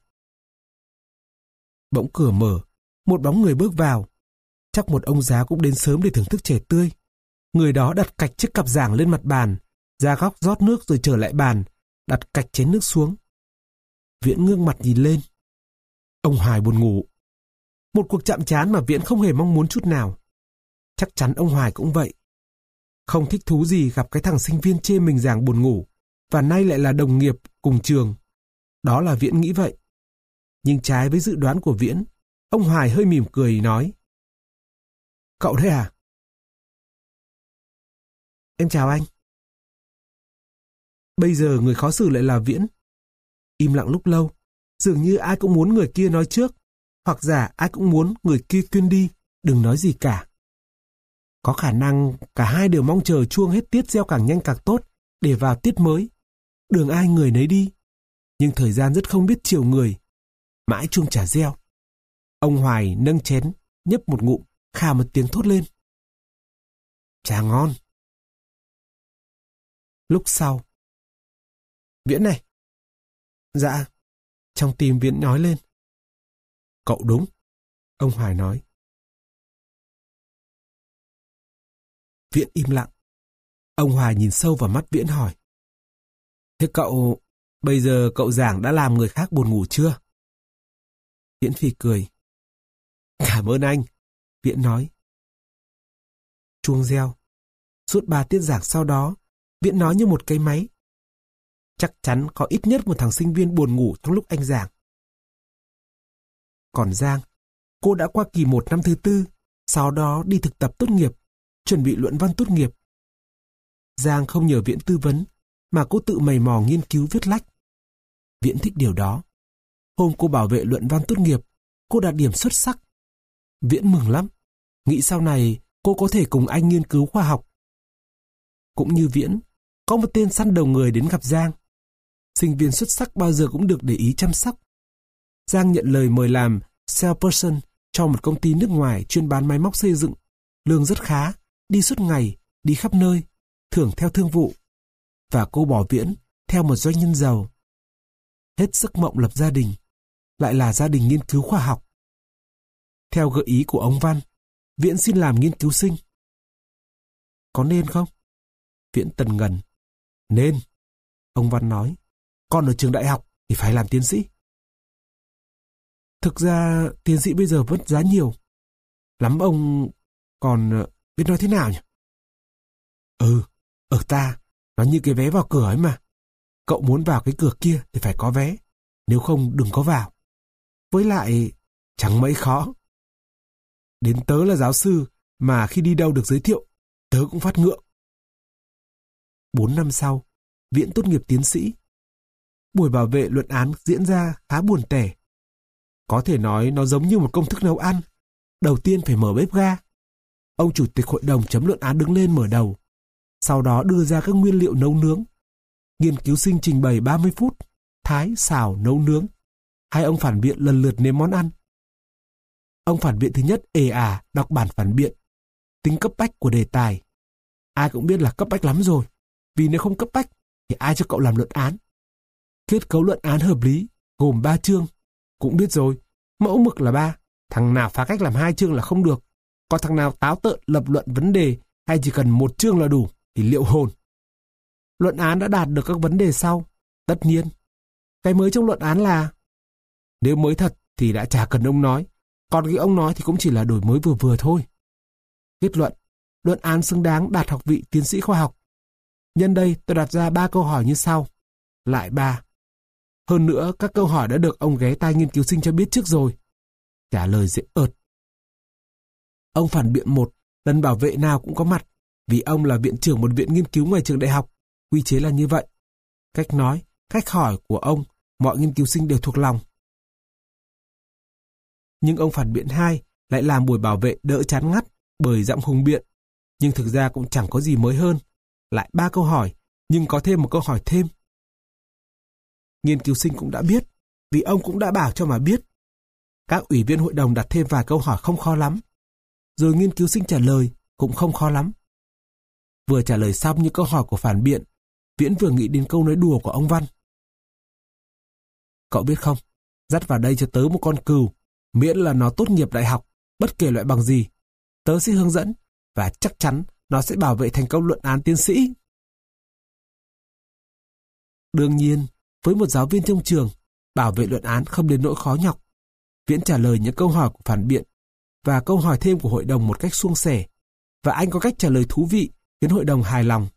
Bỗng cửa mở, một bóng người bước vào. Chắc một ông già cũng đến sớm để thưởng thức chè tươi. Người đó đặt cạch chiếc cặp giảng lên mặt bàn, ra góc rót nước rồi trở lại bàn, đặt cạch chén nước xuống. Viễn ngước mặt nhìn lên. Ông Hoài buồn ngủ. Một cuộc chạm trán mà Viễn không hề mong muốn chút nào. Chắc chắn ông Hoài cũng vậy. Không thích thú gì gặp cái thằng sinh viên chê mình giảng buồn ngủ, và nay lại là đồng nghiệp cùng trường. Đó là Viễn nghĩ vậy. Nhưng trái với dự đoán của Viễn, ông Hoài hơi mỉm cười nói. Cậu đấy à? Em chào anh. Bây giờ người khó xử lại là Viễn. Im lặng lúc lâu, dường như ai cũng muốn người kia nói trước, hoặc giả ai cũng muốn người kia khuyên đi, đừng nói gì cả. Có khả năng cả hai đều mong chờ chuông hết tiết reo càng nhanh càng tốt, để vào tiết mới. Đường ai người nấy đi. Nhưng thời gian rất không biết chiều người. Mãi chuông chả reo. Ông Hoài nâng chén, nhấp một ngụm, khà một tiếng thốt lên. Trà ngon. Lúc sau. Viễn này. Dạ. Trong tim Viễn nói lên. Cậu đúng. Ông Hoài nói. Viễn im lặng. Ông Hoài nhìn sâu vào mắt Viễn hỏi. Thế cậu, bây giờ cậu giảng đã làm người khác buồn ngủ chưa? Viễn phì cười. Cảm ơn anh. Viễn nói. Chuông reo. Suốt ba tiết giảng sau đó, Viễn nói như một cái máy. Chắc chắn có ít nhất một thằng sinh viên buồn ngủ trong lúc anh giảng. Còn Giang, cô đã qua kỳ một năm thứ tư, sau đó đi thực tập tốt nghiệp. chuẩn bị luận văn tốt nghiệp. Giang không nhờ Viễn tư vấn, mà cô tự mày mò nghiên cứu viết lách. Viễn thích điều đó. Hôm cô bảo vệ luận văn tốt nghiệp, cô đạt điểm xuất sắc. Viễn mừng lắm, nghĩ sau này cô có thể cùng anh nghiên cứu khoa học. Cũng như Viễn, có một tên săn đầu người đến gặp Giang. Sinh viên xuất sắc bao giờ cũng được để ý chăm sóc. Giang nhận lời mời làm salesperson cho một công ty nước ngoài chuyên bán máy móc xây dựng. Lương rất khá, đi suốt ngày, đi khắp nơi, thưởng theo thương vụ. Và cô bỏ Viễn theo một doanh nhân giàu. Hết giấc mộng lập gia đình, lại là gia đình nghiên cứu khoa học. Theo gợi ý của ông Văn, Viễn xin làm nghiên cứu sinh. Có nên không? Viễn tần ngần. Nên. Ông Văn nói, con ở trường đại học thì phải làm tiến sĩ. Thực ra tiến sĩ bây giờ vẫn giá nhiều. Lắm ông còn biết nói thế nào nhỉ? Ừ, ở ta, nó như cái vé vào cửa ấy mà. Cậu muốn vào cái cửa kia thì phải có vé, nếu không đừng có vào. Với lại, chẳng mấy khó. Đến tớ là giáo sư, mà khi đi đâu được giới thiệu, tớ cũng phát ngượng. Bốn năm sau, Viễn tốt nghiệp tiến sĩ. Buổi bảo vệ luận án diễn ra khá buồn tẻ. Có thể nói nó giống như một công thức nấu ăn. Đầu tiên phải mở bếp ga. Ông chủ tịch hội đồng chấm luận án đứng lên mở đầu. Sau đó đưa ra các nguyên liệu nấu nướng. Nghiên cứu sinh trình bày ba mươi phút, thái, xào, nấu nướng. Hai ông phản biện lần lượt nếm món ăn. Ông phản biện thứ nhất ề ả đọc bản phản biện. Tính cấp bách của đề tài. Ai cũng biết là cấp bách lắm rồi. Vì nếu không cấp bách thì ai cho cậu làm luận án. Kết cấu luận án hợp lý, gồm ba chương. Cũng biết rồi, mẫu mực là ba. Thằng nào phá cách làm hai chương là không được. Còn thằng nào táo tợn lập luận vấn đề hay chỉ cần một chương là đủ thì liệu hồn. Luận án đã đạt được các vấn đề sau. Tất nhiên, cái mới trong luận án là nếu mới thật thì đã chả cần ông nói. Còn cái ông nói thì cũng chỉ là đổi mới vừa vừa thôi. Kết luận, luận án xứng đáng đạt học vị tiến sĩ khoa học. Nhân đây tôi đặt ra ba câu hỏi như sau. Lại ba. Hơn nữa, các câu hỏi đã được ông ghé tai nghiên cứu sinh cho biết trước rồi. Trả lời dễ ợt. Ông phản biện một, lần bảo vệ nào cũng có mặt, vì ông là viện trưởng một viện nghiên cứu ngoài trường đại học. Quy chế là như vậy. Cách nói, cách hỏi của ông, mọi nghiên cứu sinh đều thuộc lòng. Nhưng ông phản biện hai lại làm buổi bảo vệ đỡ chán ngắt bởi giọng hùng biện. Nhưng thực ra cũng chẳng có gì mới hơn. Lại ba câu hỏi, nhưng có thêm một câu hỏi thêm. Nghiên cứu sinh cũng đã biết, vì ông cũng đã bảo cho mà biết. Các ủy viên hội đồng đặt thêm vài câu hỏi không khó lắm. Rồi nghiên cứu sinh trả lời cũng không khó lắm. Vừa trả lời xong những câu hỏi của phản biện, Viễn vừa nghĩ đến câu nói đùa của ông Văn. Cậu biết không, dắt vào đây cho tớ một con cừu, miễn là nó tốt nghiệp đại học, bất kể loại bằng gì, tớ sẽ hướng dẫn, và chắc chắn nó sẽ bảo vệ thành công luận án tiến sĩ. Đương nhiên, với một giáo viên trong trường, bảo vệ luận án không đến nỗi khó nhọc. Viễn trả lời những câu hỏi của phản biện và câu hỏi thêm của hội đồng một cách suôn sẻ, và anh có cách trả lời thú vị khiến hội đồng hài lòng.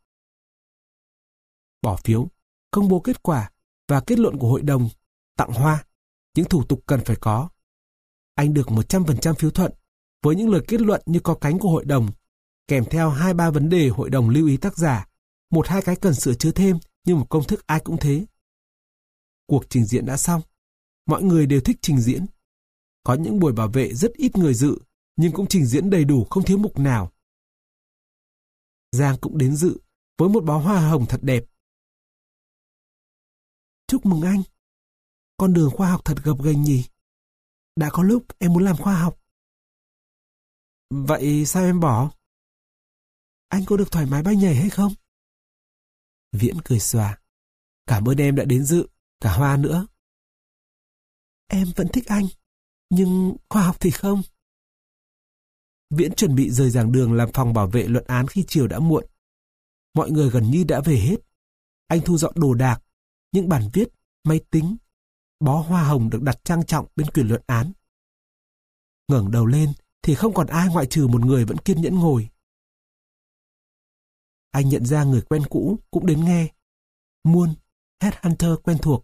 Bỏ phiếu, công bố kết quả và kết luận của hội đồng, tặng hoa, những thủ tục cần phải có. Anh được một trăm phần trăm phiếu thuận với những lời kết luận như có cánh của hội đồng, kèm theo hai ba vấn đề hội đồng lưu ý tác giả, một hai cái cần sửa chữa thêm như một công thức ai cũng thế. Cuộc trình diễn đã xong. Mọi người đều thích trình diễn. Có những buổi bảo vệ rất ít người dự, nhưng cũng trình diễn đầy đủ không thiếu mục nào. Giang cũng đến dự với một bó hoa hồng thật đẹp. Chúc mừng anh. Con đường khoa học thật gập ghềnh nhỉ. Đã có lúc em muốn làm khoa học. Vậy sao em bỏ? Anh có được thoải mái bay nhảy hay không? Viễn cười xòa. Cảm ơn em đã đến dự, cả hoa nữa. Em vẫn thích anh, nhưng khoa học thì không. Viễn chuẩn bị rời giảng đường làm phòng bảo vệ luận án khi chiều đã muộn. Mọi người gần như đã về hết. Anh thu dọn đồ đạc, những bản viết, máy tính, bó hoa hồng được đặt trang trọng bên quyển luận án. Ngẩng đầu lên thì không còn ai ngoại trừ một người vẫn kiên nhẫn ngồi. Anh nhận ra người quen cũ cũng đến nghe. Muôn, headhunter quen thuộc.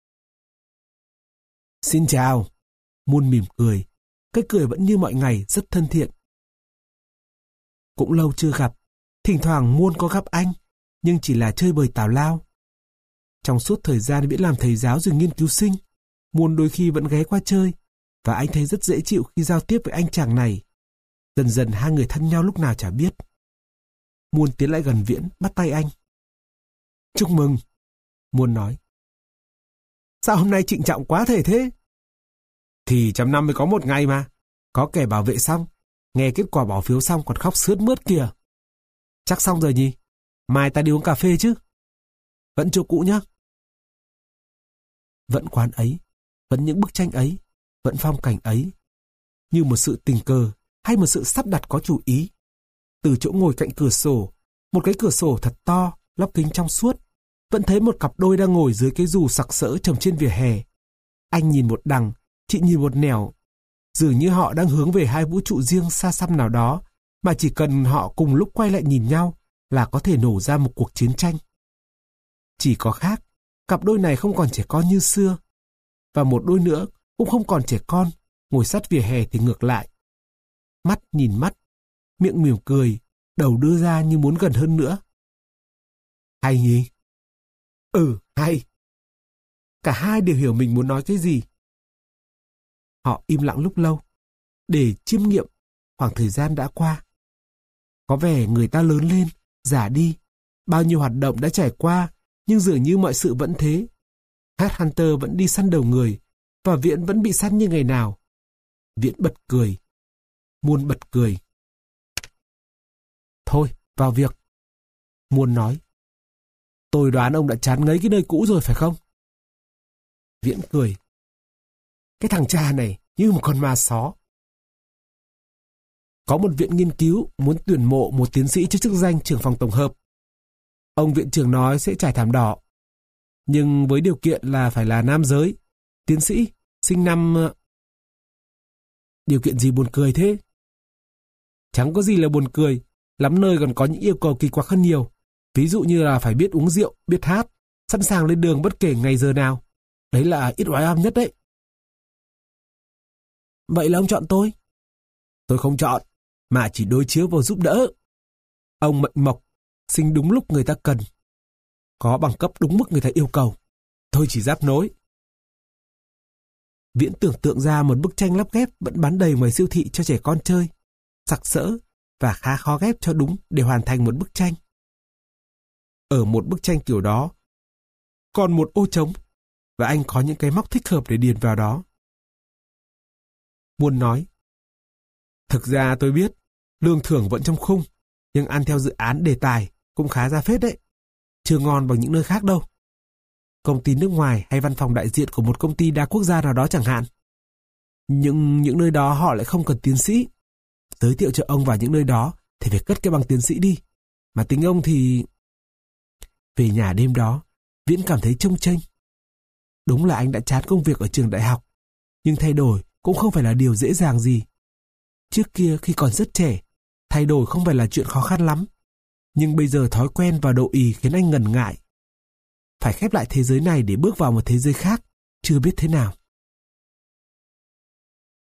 Xin chào. Muôn mỉm cười. Cái cười vẫn như mọi ngày rất thân thiện. Cũng lâu chưa gặp. Thỉnh thoảng Muôn có gặp anh, nhưng chỉ là chơi bời tào lao. Trong suốt thời gian Viễn làm thầy giáo rồi nghiên cứu sinh, Muôn đôi khi vẫn ghé qua chơi, và anh thấy rất dễ chịu khi giao tiếp với anh chàng này. Dần dần hai người thân nhau lúc nào chả biết. Muôn tiến lại gần Viễn, bắt tay anh. Chúc mừng, Muôn nói. Sao hôm nay trịnh trọng quá thể thế? Thì trăm năm mới có một ngày mà. Có kẻ bảo vệ xong, nghe kết quả bỏ phiếu xong còn khóc sướt mướt kìa. Chắc xong rồi nhỉ? Mai ta đi uống cà phê chứ? Vẫn chỗ cũ nhá. Vẫn quán ấy, vẫn những bức tranh ấy, vẫn phong cảnh ấy. Như một sự tình cờ hay một sự sắp đặt có chủ ý. Từ chỗ ngồi cạnh cửa sổ, một cái cửa sổ thật to, lắp kính trong suốt, vẫn thấy một cặp đôi đang ngồi dưới cái dù sặc sỡ trồng trên vỉa hè. Anh nhìn một đằng, chị nhìn một nẻo. Dường như họ đang hướng về hai vũ trụ riêng xa xăm nào đó, mà chỉ cần họ cùng lúc quay lại nhìn nhau là có thể nổ ra một cuộc chiến tranh. Chỉ có khác, cặp đôi này không còn trẻ con như xưa. Và một đôi nữa cũng không còn trẻ con, ngồi sát vỉa hè thì ngược lại. Mắt nhìn mắt, miệng mỉm cười, đầu đưa ra như muốn gần hơn nữa. Hay nhỉ? Ừ, hay. Cả hai đều hiểu mình muốn nói cái gì. Họ im lặng lúc lâu, để chiêm nghiệm khoảng thời gian đã qua. Có vẻ người ta lớn lên, già đi, bao nhiêu hoạt động đã trải qua, nhưng dường như mọi sự vẫn thế. Headhunter vẫn đi săn đầu người, và Viễn vẫn bị săn như ngày nào. Viễn bật cười. Muôn bật cười. Thôi, vào việc. Muôn nói. Tôi đoán ông đã chán ngấy cái nơi cũ rồi phải không? Viễn cười. Cái thằng cha này như một con ma só. Có một viện nghiên cứu muốn tuyển mộ một tiến sĩ cho chức danh trưởng phòng tổng hợp. Ông viện trưởng nói sẽ trải thảm đỏ. Nhưng với điều kiện là phải là nam giới, tiến sĩ, sinh năm... Điều kiện gì buồn cười thế? Chẳng có gì là buồn cười, lắm nơi còn có những yêu cầu kỳ quặc hơn nhiều. Ví dụ như là phải biết uống rượu, biết hát, sẵn sàng lên đường bất kể ngày giờ nào. Đấy là ít oái oăm nhất đấy. Vậy là ông chọn tôi? Tôi không chọn, mà chỉ đối chiếu vào giúp đỡ. Ông mệnh mộc, sinh đúng lúc người ta cần. Có bằng cấp đúng mức người ta yêu cầu. Tôi chỉ giáp nối. Viễn tưởng tượng ra một bức tranh lắp ghép vẫn bán đầy ngoài siêu thị cho trẻ con chơi. Sặc sỡ và khá khó ghép cho đúng để hoàn thành một bức tranh. Ở một bức tranh kiểu đó, còn một ô trống, và anh có những cái móc thích hợp để điền vào đó. Muôn nói. Thực ra tôi biết, lương thưởng vẫn trong khung, nhưng ăn theo dự án đề tài cũng khá ra phết đấy. Chưa ngon bằng những nơi khác đâu. Công ty nước ngoài hay văn phòng đại diện của một công ty đa quốc gia nào đó chẳng hạn. Nhưng những nơi đó họ lại không cần tiến sĩ. Giới thiệu cho ông vào những nơi đó thì phải cất cái bằng tiến sĩ đi. Mà tính ông thì... Về nhà đêm đó, Viễn cảm thấy chông chênh. Đúng là anh đã chán công việc ở trường đại học, nhưng thay đổi cũng không phải là điều dễ dàng gì. Trước kia khi còn rất trẻ, thay đổi không phải là chuyện khó khăn lắm. Nhưng bây giờ thói quen và độ ì khiến anh ngần ngại. Phải khép lại thế giới này để bước vào một thế giới khác, chưa biết thế nào.